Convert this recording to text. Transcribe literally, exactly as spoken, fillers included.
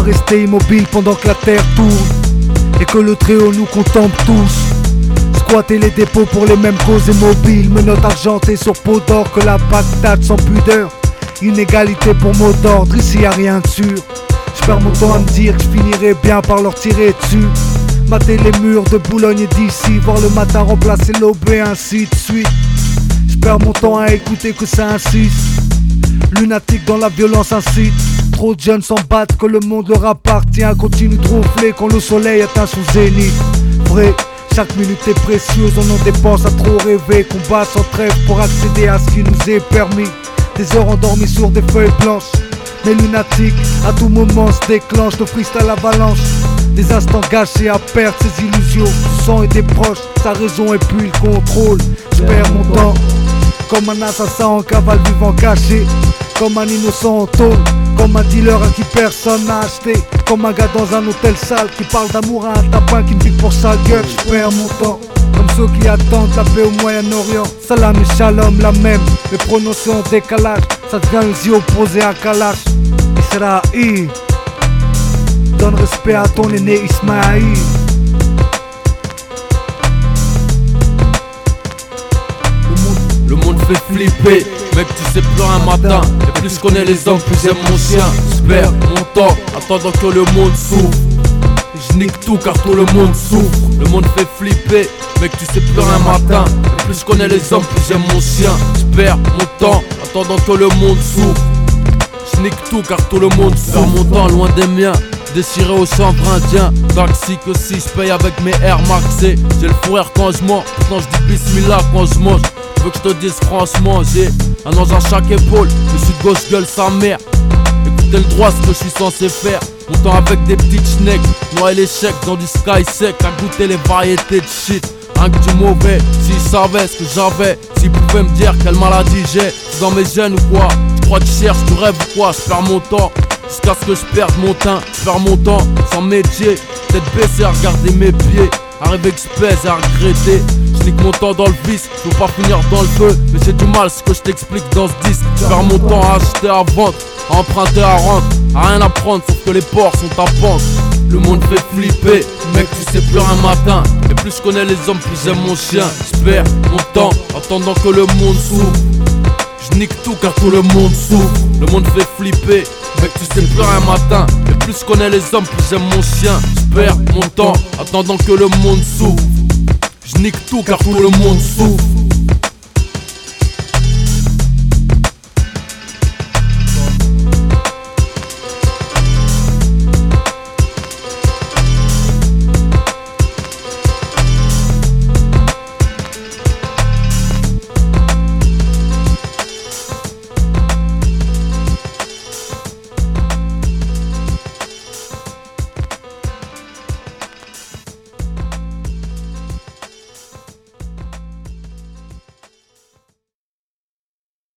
rester immobile pendant que la terre tourne et que le Très-Haut nous contemple tous. Squatter les dépôts pour les mêmes causes immobiles, menottes argentées sur peau d'or que la Bagdad sans pudeur. Inégalité pour mot d'ordre, ici y'a rien de sûr. J'perds mon temps à me dire que je finirai bien par leur tirer dessus. Mater les murs de Boulogne et d'ici, voir le matin remplacer l'aube et ainsi de suite. J'perds mon temps à écouter que ça insiste. Lunatique dans la violence incite. Trop de jeunes s'en battent que le monde leur appartient. Continue de ronfler quand le soleil atteint son zénith. Vrai, chaque minute est précieuse, on en dépense à trop rêver. Combat sans trêve pour accéder à ce qui nous est permis. Des heures endormies sur des feuilles blanches. Mais lunatique, à tout moment se déclenche le freestyle avalanche. Des instants gâchés à perdre ses illusions. Du sang et des proches, sa raison et puis le contrôle. J'perds mon temps, comme un assassin en cavale vivant caché. Comme un innocent en tôle, comme un dealer à qui personne n'a acheté. Comme un gars dans un hôtel sale qui parle d'amour à un tapin qui me pique pour sa gueule. J'perds mon temps, comme ceux qui attendent la paix au Moyen-Orient. Salam et shalom la même, mais prononcé en décalage. Ça devient une zi opposée à Kalash. Israël, donne respect à ton aîné Ismaïl. Le monde fait flipper, mec tu sais plus un matin. Et plus je connais les hommes, plus j'aime mon chien. J'perds mon temps, attendant que le monde souffre. Je nique tout car tout le monde souffre. Le monde fait flipper, mec tu sais plus un matin. Et plus je connais les hommes, plus j'aime mon chien. J'perds mon temps, attendant que le monde souffre. Je nique tout car tout le monde souffre. Mon temps loin des miens, déchiré au chanvre indien. Taxi que si je paye avec mes Air Maxés. J'ai le fou rire quand je mens, pourtant je dis bismillah quand je mange. Je veux que je te dise franchement, j'ai un ange à chaque épaule. Je suis de gauche gueule sa mère. Écoutez le droit, ce que je suis censé faire. Mon temps avec des petites schnecks, noyer l'échec dans du sky sec. À goûter les variétés de shit, rien que du mauvais. S'ils savaient ce que j'avais, s'ils pouvaient me dire quelle maladie j'ai. C'est dans mes gènes ou quoi? Tu crois que je cherche, tu rêves ou quoi? Je perds mon temps, jusqu'à ce que je perde mon teint. Je perds mon temps, sans métier. Tête baissée à regarder mes pieds. Arrivé que je pèse et à regretter. Je nique mon temps dans le vice, je veux pas finir dans le feu. Mais c'est du mal ce que je t'explique dans ce disque. Je perds mon temps à acheter, à vendre, à emprunter, à rendre. À rien à prendre sauf que les ports sont à pente. Le monde fait flipper, mec tu sais plus un matin. Et plus je connais les hommes, plus j'aime mon chien. Je perds mon temps, attendant que le monde souffre. Je nique tout car tout le monde souffre. Le monde fait flipper, mec tu sais plus un matin. Et plus je connais les hommes, plus j'aime mon chien. Je perds mon temps, attendant que le monde souffre. Je nique tout car tout le monde souffre.